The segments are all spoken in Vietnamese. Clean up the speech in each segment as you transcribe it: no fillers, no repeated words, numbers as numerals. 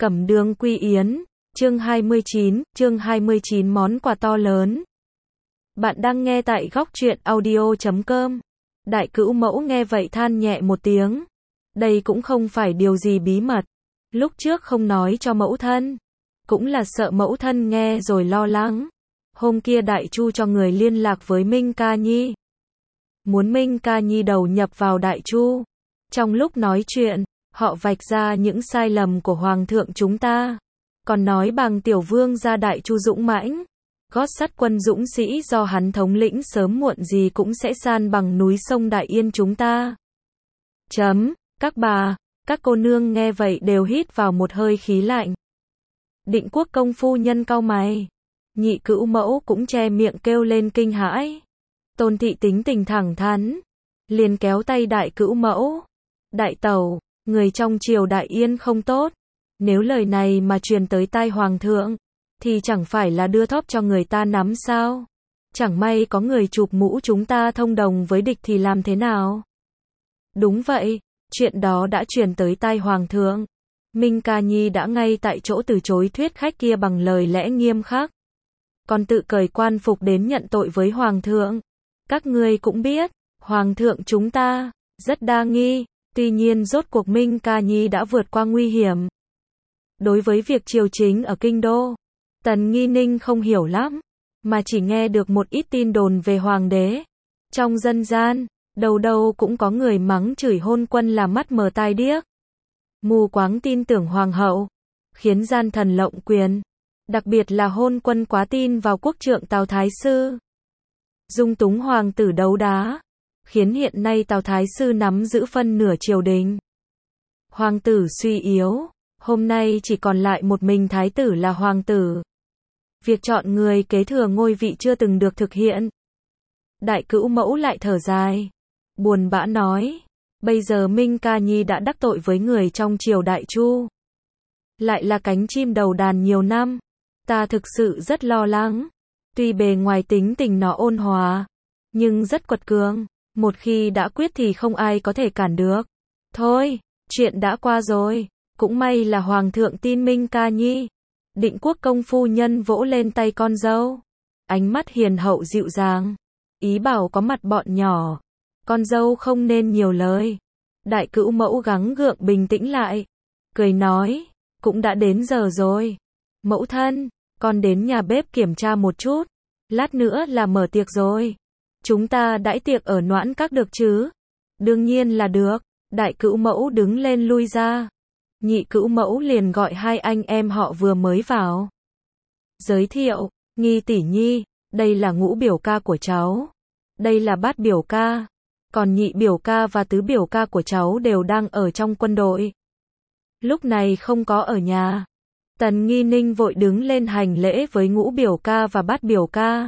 Cẩm Đường Quy Yến, chương 29 món quà to lớn. Bạn đang nghe tại góc truyện audio.com. Đại cữu mẫu nghe vậy than nhẹ một tiếng. Đây cũng không phải điều gì bí mật. Lúc trước không nói cho mẫu thân. Cũng là sợ mẫu thân nghe rồi lo lắng. Hôm kia Đại Chu cho người liên lạc với Minh Ca Nhi. Muốn Minh Ca Nhi đầu nhập vào Đại Chu. Trong lúc nói chuyện, họ vạch ra những sai lầm của Hoàng thượng chúng ta. Còn nói bằng tiểu vương gia Đại Chu dũng mãnh. Gót sắt quân dũng sĩ do hắn thống lĩnh sớm muộn gì cũng sẽ san bằng núi sông Đại Yên chúng ta. Các bà, các cô nương nghe vậy đều hít vào một hơi khí lạnh. Định Quốc công phu nhân cau mày. Nhị cữu mẫu cũng che miệng kêu lên kinh hãi. Tôn thị tính tình thẳng thắn. Liền kéo tay đại cữu mẫu. Đại tẩu, người trong triều Đại Yên không tốt. Nếu lời này mà truyền tới tai hoàng thượng, thì chẳng phải là đưa thóp cho người ta nắm sao? Chẳng may có người chụp mũ chúng ta thông đồng với địch thì làm thế nào? Đúng vậy, chuyện đó đã truyền tới tai hoàng thượng. Minh Ca Nhi đã ngay tại chỗ từ chối thuyết khách kia bằng lời lẽ nghiêm khắc. Còn tự cởi quan phục đến nhận tội với hoàng thượng. Các ngươi cũng biết, hoàng thượng chúng ta rất đa nghi, tuy nhiên rốt cuộc Minh Ca Nhi đã vượt qua nguy hiểm. Đối với việc triều chính ở kinh đô, Tần Nghi Ninh không hiểu lắm, mà chỉ nghe được một ít tin đồn về hoàng đế. Trong dân gian, đầu đầu cũng có người mắng chửi hôn quân là mắt mờ tai điếc. Mù quáng tin tưởng hoàng hậu, khiến gian thần lộng quyền. Đặc biệt là hôn quân quá tin vào quốc trượng Tào Thái Sư. Dung túng hoàng tử đấu đá, khiến hiện nay Tào Thái Sư nắm giữ phân nửa triều đình. Hoàng tử suy yếu, hôm nay chỉ còn lại một mình thái tử là hoàng tử. Việc chọn người kế thừa ngôi vị chưa từng được thực hiện. Đại cữu mẫu lại thở dài, buồn bã nói, bây giờ Minh Ca Nhi đã đắc tội với người trong triều Đại Chu. Lại là cánh chim đầu đàn nhiều năm, ta thực sự rất lo lắng. Tuy bề ngoài tính tình nó ôn hòa, nhưng rất quật cường, một khi đã quyết thì không ai có thể cản được. Thôi, chuyện đã qua rồi, cũng may là hoàng thượng tin Minh Ca Nhi. Định Quốc công phu nhân vỗ lên tay con dâu, ánh mắt hiền hậu dịu dàng, ý bảo có mặt bọn nhỏ, con dâu không nên nhiều lời. Đại cữu mẫu gắng gượng bình tĩnh lại, cười nói, cũng đã đến giờ rồi. Mẫu thân, con đến nhà bếp kiểm tra một chút, lát nữa là mở tiệc rồi. Chúng ta đãi tiệc ở Noãn Các được chứ? Đương nhiên là được. Đại cữu mẫu đứng lên lui ra. Nhị cữu mẫu liền gọi hai anh em họ vừa mới vào. Giới thiệu, Nghi tỷ nhi, đây là Ngũ biểu ca của cháu. Đây là Bát biểu ca. Còn nhị biểu ca và tứ biểu ca của cháu đều đang ở trong quân đội. Lúc này không có ở nhà. Tần Nghi Ninh vội đứng lên hành lễ với Ngũ biểu ca và Bát biểu ca.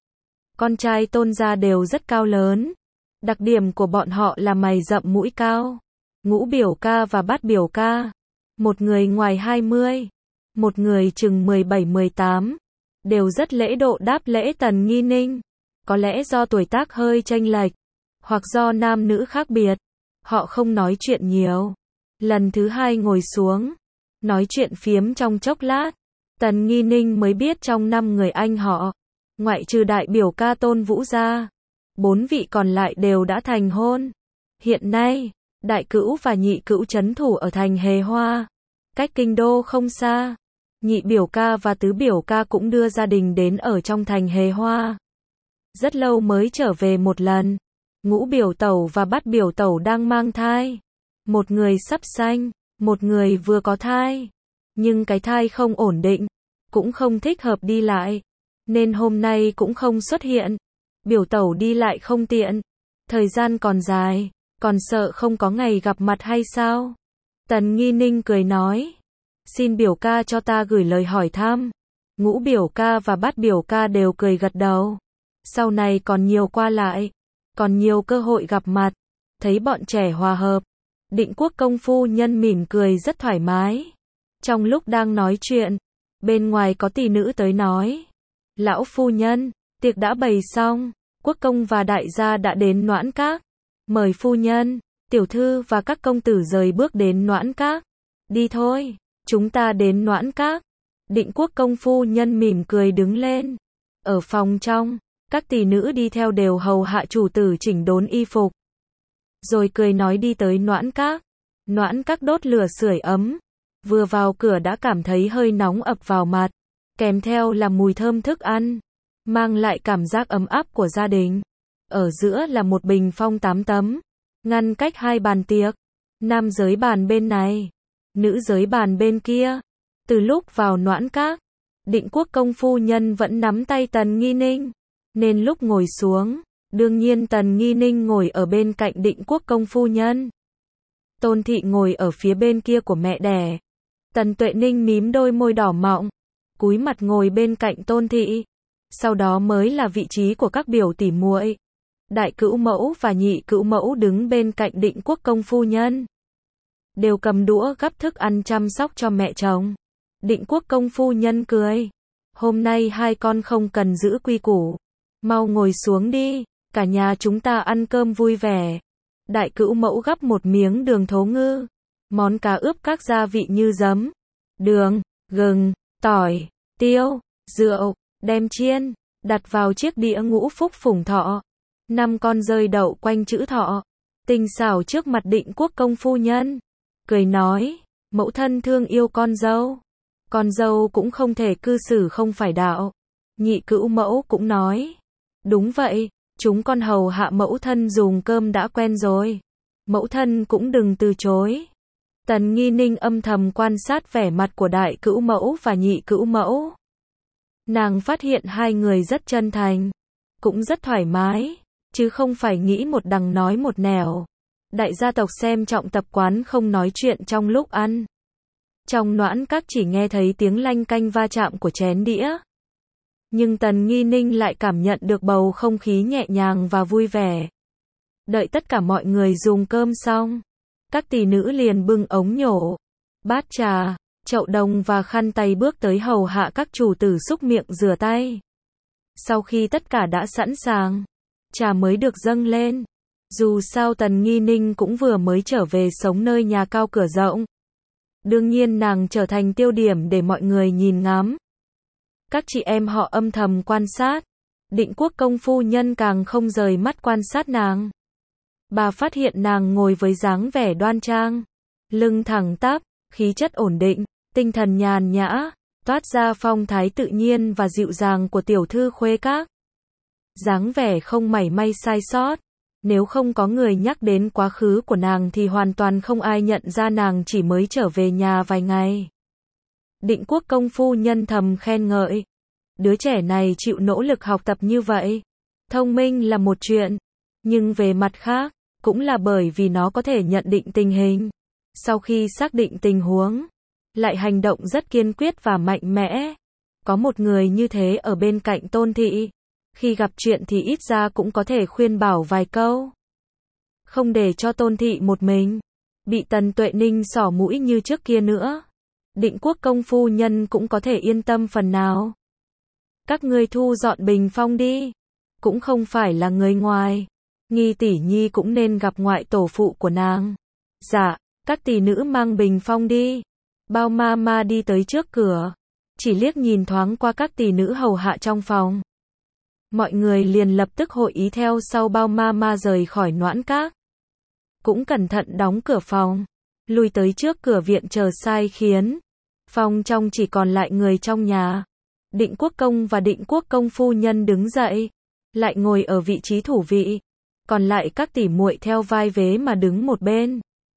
Con trai Tôn gia đều rất cao lớn. Đặc điểm của bọn họ là mày rậm mũi cao. Ngũ biểu ca và Bát biểu ca, một người ngoài 20, một người chừng 17-18, đều rất lễ độ đáp lễ Tần Nghi Ninh. Có lẽ do tuổi tác hơi chênh lệch, hoặc do nam nữ khác biệt, họ không nói chuyện nhiều. Lần thứ hai ngồi xuống, nói chuyện phiếm trong chốc lát, Tần Nghi Ninh mới biết trong 5 người anh họ, ngoại trừ đại biểu ca Tôn Vũ ra, 4 vị còn lại đều đã thành hôn. Hiện nay, đại cữu và nhị cữu trấn thủ ở thành Hề Hoa, cách kinh đô không xa. Nhị biểu ca và tứ biểu ca cũng đưa gia đình đến ở trong thành Hề Hoa. Rất lâu mới trở về một lần. Ngũ biểu tẩu và Bát biểu tẩu đang mang thai. Một người sắp sanh, một người vừa có thai. Nhưng cái thai không ổn định, cũng không thích hợp đi lại, nên hôm nay cũng không xuất hiện. Biểu tẩu đi lại không tiện, thời gian còn dài, còn sợ không có ngày gặp mặt hay sao? Tần Nghi Ninh cười nói, xin biểu ca cho ta gửi lời hỏi thăm. Ngũ biểu ca và Bát biểu ca đều cười gật đầu. Sau này còn nhiều qua lại, còn nhiều cơ hội gặp mặt. Thấy bọn trẻ hòa hợp, Định Quốc công phu nhân mỉm cười rất thoải mái. Trong lúc đang nói chuyện, bên ngoài có tỷ nữ tới nói, lão phu nhân, tiệc đã bày xong, quốc công và đại gia đã đến Noãn Các. Mời phu nhân, tiểu thư và các công tử rời bước đến Noãn Các. Đi thôi. chúng ta đến Noãn Các. Định Quốc công phu nhân mỉm cười đứng lên. Ở phòng trong, các tỷ nữ đi theo đều hầu hạ chủ tử chỉnh đốn y phục. Rồi cười nói đi tới Noãn Các. Noãn Các đốt lửa sưởi ấm. Vừa vào cửa đã cảm thấy hơi nóng ập vào mặt. Kèm theo là mùi thơm thức ăn. Mang lại cảm giác ấm áp của gia đình. Ở giữa là một bình phong 8 tấm. Ngăn cách 2 bàn tiệc. Nam giới bàn bên này. Nữ giới bàn bên kia. Từ lúc vào Noãn Các, Định Quốc công phu nhân vẫn nắm tay Tần Nghi Ninh. Nên lúc ngồi xuống, đương nhiên Tần Nghi Ninh ngồi ở bên cạnh Định Quốc công phu nhân. Tôn thị ngồi ở phía bên kia của mẹ đẻ. Tần Tuệ Ninh mím đôi môi đỏ mọng, cúi mặt ngồi bên cạnh Tôn thị. Sau đó mới là vị trí của các biểu tỷ muội. Đại cữu mẫu và nhị cữu mẫu đứng bên cạnh Định Quốc công phu nhân. Đều cầm đũa gắp thức ăn chăm sóc cho mẹ chồng. Định Quốc công phu nhân cười. Hôm nay hai con không cần giữ quy củ. Mau ngồi xuống đi, cả nhà chúng ta ăn cơm vui vẻ. Đại cữu mẫu gắp một miếng đường thố ngư. Món cá ướp các gia vị như giấm, đường, gừng, tỏi, tiêu, rượu, đem chiên, đặt vào chiếc đĩa ngũ phúc phủng thọ. 5 con dơi đậu quanh chữ thọ. Tinh xảo trước mặt Định Quốc công phu nhân. Cười nói, mẫu thân thương yêu con dâu. Con dâu cũng không thể cư xử không phải đạo. Nhị cữu mẫu cũng nói, đúng vậy, chúng con hầu hạ mẫu thân dùng cơm đã quen rồi. Mẫu thân cũng đừng từ chối. Tần Nghi Ninh âm thầm quan sát vẻ mặt của đại cữu mẫu và nhị cữu mẫu. Nàng phát hiện hai người rất chân thành, cũng rất thoải mái, chứ không phải nghĩ một đằng nói một nẻo. Đại gia tộc xem trọng tập quán không nói chuyện trong lúc ăn. Trong Noãn Các chỉ nghe thấy tiếng lanh canh va chạm của chén đĩa. Nhưng Tần Nghi Ninh lại cảm nhận được bầu không khí nhẹ nhàng và vui vẻ. Đợi tất cả mọi người dùng cơm xong, các tỷ nữ liền bưng ống nhổ, bát trà, chậu đồng và khăn tay bước tới hầu hạ các chủ tử xúc miệng rửa tay. Sau khi tất cả đã sẵn sàng, trà mới được dâng lên. Dù sao Tần Nghi Ninh cũng vừa mới trở về sống nơi nhà cao cửa rộng. Đương nhiên nàng trở thành tiêu điểm để mọi người nhìn ngắm. Các chị em họ âm thầm quan sát. Định Quốc công phu nhân càng không rời mắt quan sát nàng. Bà phát hiện nàng ngồi với dáng vẻ đoan trang, lưng thẳng tắp, khí chất ổn định, tinh thần nhàn nhã, toát ra phong thái tự nhiên và dịu dàng của tiểu thư khuê các. Dáng vẻ không mảy may sai sót. Nếu không có người nhắc đến quá khứ của nàng thì hoàn toàn không ai nhận ra nàng chỉ mới trở về nhà vài ngày. Định Quốc công phu nhân thầm khen ngợi. Đứa trẻ này chịu nỗ lực học tập như vậy. Thông minh là một chuyện, nhưng về mặt khác, cũng là bởi vì nó có thể nhận định tình hình. Sau khi xác định tình huống, lại hành động rất kiên quyết và mạnh mẽ. Có một người như thế ở bên cạnh Tôn thị. Khi gặp chuyện thì ít ra cũng có thể khuyên bảo vài câu. Không để cho Tôn thị một mình bị Tần Tuệ Ninh xỏ mũi như trước kia nữa. Định Quốc công phu nhân cũng có thể yên tâm phần nào. Các ngươi thu dọn bình phong đi. Cũng không phải là người ngoài. Nghi tỷ nhi cũng nên gặp ngoại tổ phụ của nàng. Dạ, các tỷ nữ mang bình phong đi. Bao ma ma đi tới trước cửa. Chỉ liếc nhìn thoáng qua các tỷ nữ hầu hạ trong phòng. Mọi người liền lập tức hội ý theo sau bao ma ma rời khỏi Noãn Các. Cũng cẩn thận đóng cửa phòng. Lui tới trước cửa viện chờ sai khiến. Phòng trong chỉ còn lại người trong nhà. Định Quốc công và Định Quốc công phu nhân đứng dậy. Lại ngồi ở vị trí thủ vị. Còn lại các tỷ muội theo vai vế mà đứng một bên.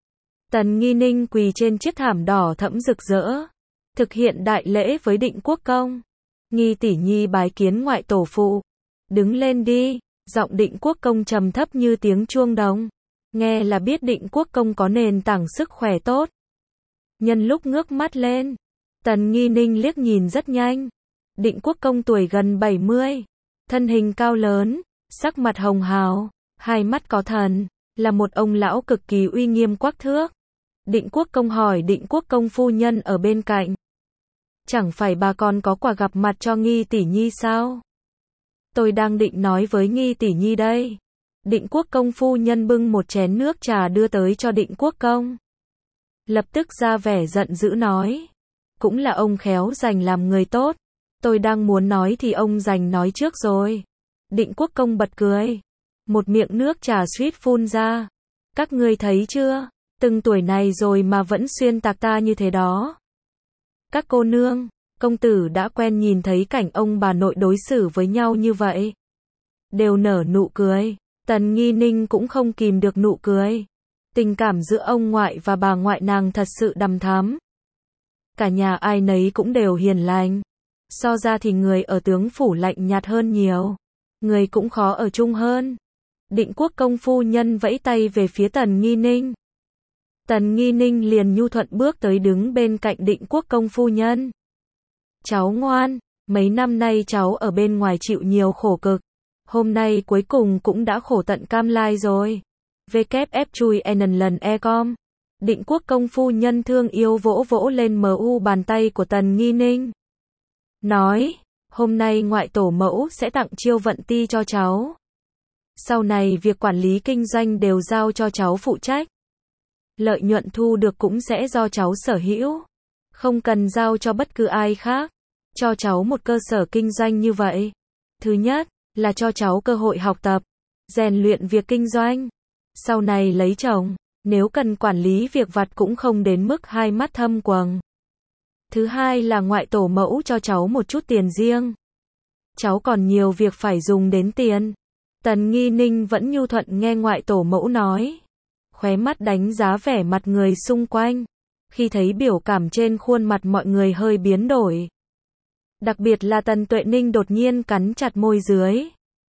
Tần Nghi Ninh quỳ trên chiếc thảm đỏ thẫm rực rỡ. Thực hiện đại lễ với Định Quốc công. Nghi tỷ nhi bái kiến ngoại tổ phụ. Đứng lên đi, giọng Định Quốc công trầm thấp như tiếng chuông đồng. Nghe là biết Định Quốc công có nền tảng sức khỏe tốt. Nhân lúc ngước mắt lên, Tần Nghi Ninh liếc nhìn rất nhanh. Định Quốc công tuổi gần 70, thân hình cao lớn, sắc mặt hồng hào, hai mắt có thần, là một ông lão cực kỳ uy nghiêm quắc thước. Định Quốc công hỏi Định Quốc công phu nhân ở bên cạnh. Chẳng phải bà còn có quà gặp mặt cho Nghi tỷ nhi sao? Tôi đang định nói với Nghi tỷ nhi đây. Định Quốc công phu nhân bưng một chén nước trà đưa tới cho Định Quốc công. Lập tức ra vẻ giận dữ nói. cũng là ông khéo dành làm người tốt. Tôi đang muốn nói thì ông dành nói trước rồi. Định Quốc Công bật cười. Một miệng nước trà suýt phun ra. Các ngươi thấy chưa? Từng tuổi này rồi mà vẫn xuyên tạc ta như thế đó. Các cô nương, công tử đã quen nhìn thấy cảnh ông bà nội đối xử với nhau như vậy. Đều nở nụ cười. Tần Nghi Ninh cũng không kìm được nụ cười. Tình cảm giữa ông ngoại và bà ngoại nàng thật sự đằm thắm. Cả nhà ai nấy cũng đều hiền lành. So ra thì người ở tướng phủ lạnh nhạt hơn nhiều. Người cũng khó ở chung hơn. Định Quốc Công phu nhân vẫy tay về phía Tần Nghi Ninh. Tần Nghi Ninh liền nhu thuận bước tới đứng bên cạnh Định Quốc Công phu nhân. Cháu ngoan, mấy năm nay cháu ở bên ngoài chịu nhiều khổ cực. Hôm nay cuối cùng cũng đã khổ tận cam lai rồi. WF chui n lần e-com. Định Quốc Công phu nhân thương yêu vỗ vỗ lên mu bàn tay của Tần Nghi Ninh. Nói, hôm nay ngoại tổ mẫu sẽ tặng Chiêu Vận Ti cho cháu. Sau này việc quản lý kinh doanh đều giao cho cháu phụ trách. Lợi nhuận thu được cũng sẽ do cháu sở hữu. Không cần giao cho bất cứ ai khác. Cho cháu một cơ sở kinh doanh như vậy. Thứ nhất, là cho cháu cơ hội học tập, rèn luyện việc kinh doanh. Sau này lấy chồng, nếu cần quản lý việc vặt cũng không đến mức hai mắt thâm quầng. Thứ hai là ngoại tổ mẫu cho cháu một chút tiền riêng. Cháu còn nhiều việc phải dùng đến tiền. Tần Nghi Ninh vẫn nhu thuận nghe ngoại tổ mẫu nói. Khóe mắt đánh giá vẻ mặt người xung quanh. Khi thấy biểu cảm trên khuôn mặt mọi người hơi biến đổi. Đặc biệt là Tần Tuệ Ninh đột nhiên cắn chặt môi dưới.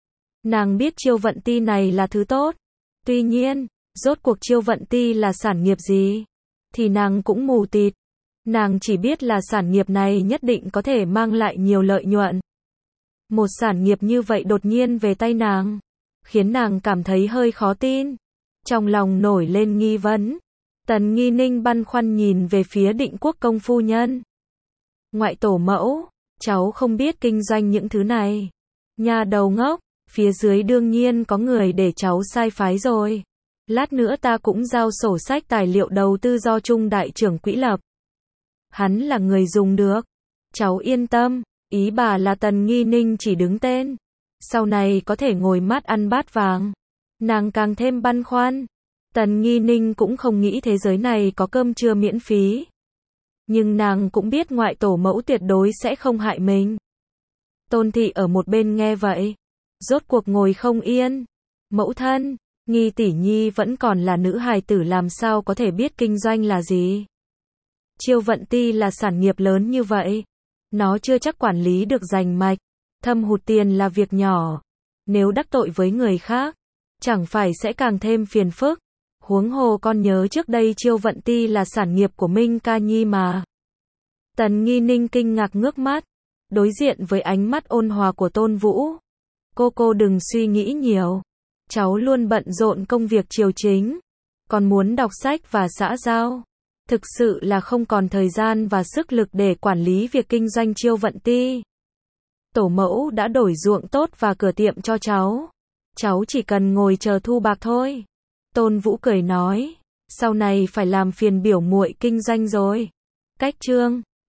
Nàng biết Chiêu Vận Ti này là thứ tốt. Tuy nhiên, rốt cuộc Chiêu Vận Ti là sản nghiệp gì? Thì nàng cũng mù tịt. Nàng chỉ biết là sản nghiệp này nhất định có thể mang lại nhiều lợi nhuận. Một sản nghiệp như vậy đột nhiên về tay nàng, khiến nàng cảm thấy hơi khó tin. Trong lòng nổi lên nghi vấn. Tần Nghi Ninh băn khoăn nhìn về phía Định Quốc Công phu nhân. Ngoại tổ mẫu, cháu không biết kinh doanh những thứ này. Nhà đầu ngốc, phía dưới đương nhiên có người để cháu sai phái rồi. Lát nữa ta cũng giao sổ sách tài liệu đầu tư do Trung đại trưởng quỹ lập. Hắn là người dùng được. Cháu yên tâm, ý bà là Tần Nghi Ninh chỉ đứng tên. Sau này có thể ngồi mát ăn bát vàng. Nàng càng thêm băn khoăn. Tần Nghi Ninh cũng không nghĩ thế giới này có cơm trưa miễn phí. Nhưng nàng cũng biết ngoại tổ mẫu tuyệt đối sẽ không hại mình. Tôn thị ở một bên nghe vậy. Rốt cuộc ngồi không yên. Mẫu thân, Nghi tỷ nhi vẫn còn là nữ hài tử làm sao có thể biết kinh doanh là gì. Chiêu Vận Ti là sản nghiệp lớn như vậy. Nó chưa chắc quản lý được rành mạch. Thâm hụt tiền là việc nhỏ. Nếu đắc tội với người khác, chẳng phải sẽ càng thêm phiền phức. Huống hồ con nhớ trước đây Chiêu Vận Ti là sản nghiệp của Minh Ca Nhi mà. Tần Nghi Ninh kinh ngạc ngước mắt, đối diện với ánh mắt ôn hòa của Tôn Vũ. Cô đừng suy nghĩ nhiều. Cháu luôn bận rộn công việc triều chính, còn muốn đọc sách và xã giao. Thực sự là không còn thời gian và sức lực để quản lý việc kinh doanh Chiêu Vận Ti. Tổ mẫu đã đổi ruộng tốt và cửa tiệm cho cháu. Cháu chỉ cần ngồi chờ thu bạc thôi. Tôn Vũ cười nói, sau này phải làm phiền biểu muội kinh doanh rồi. Cách chương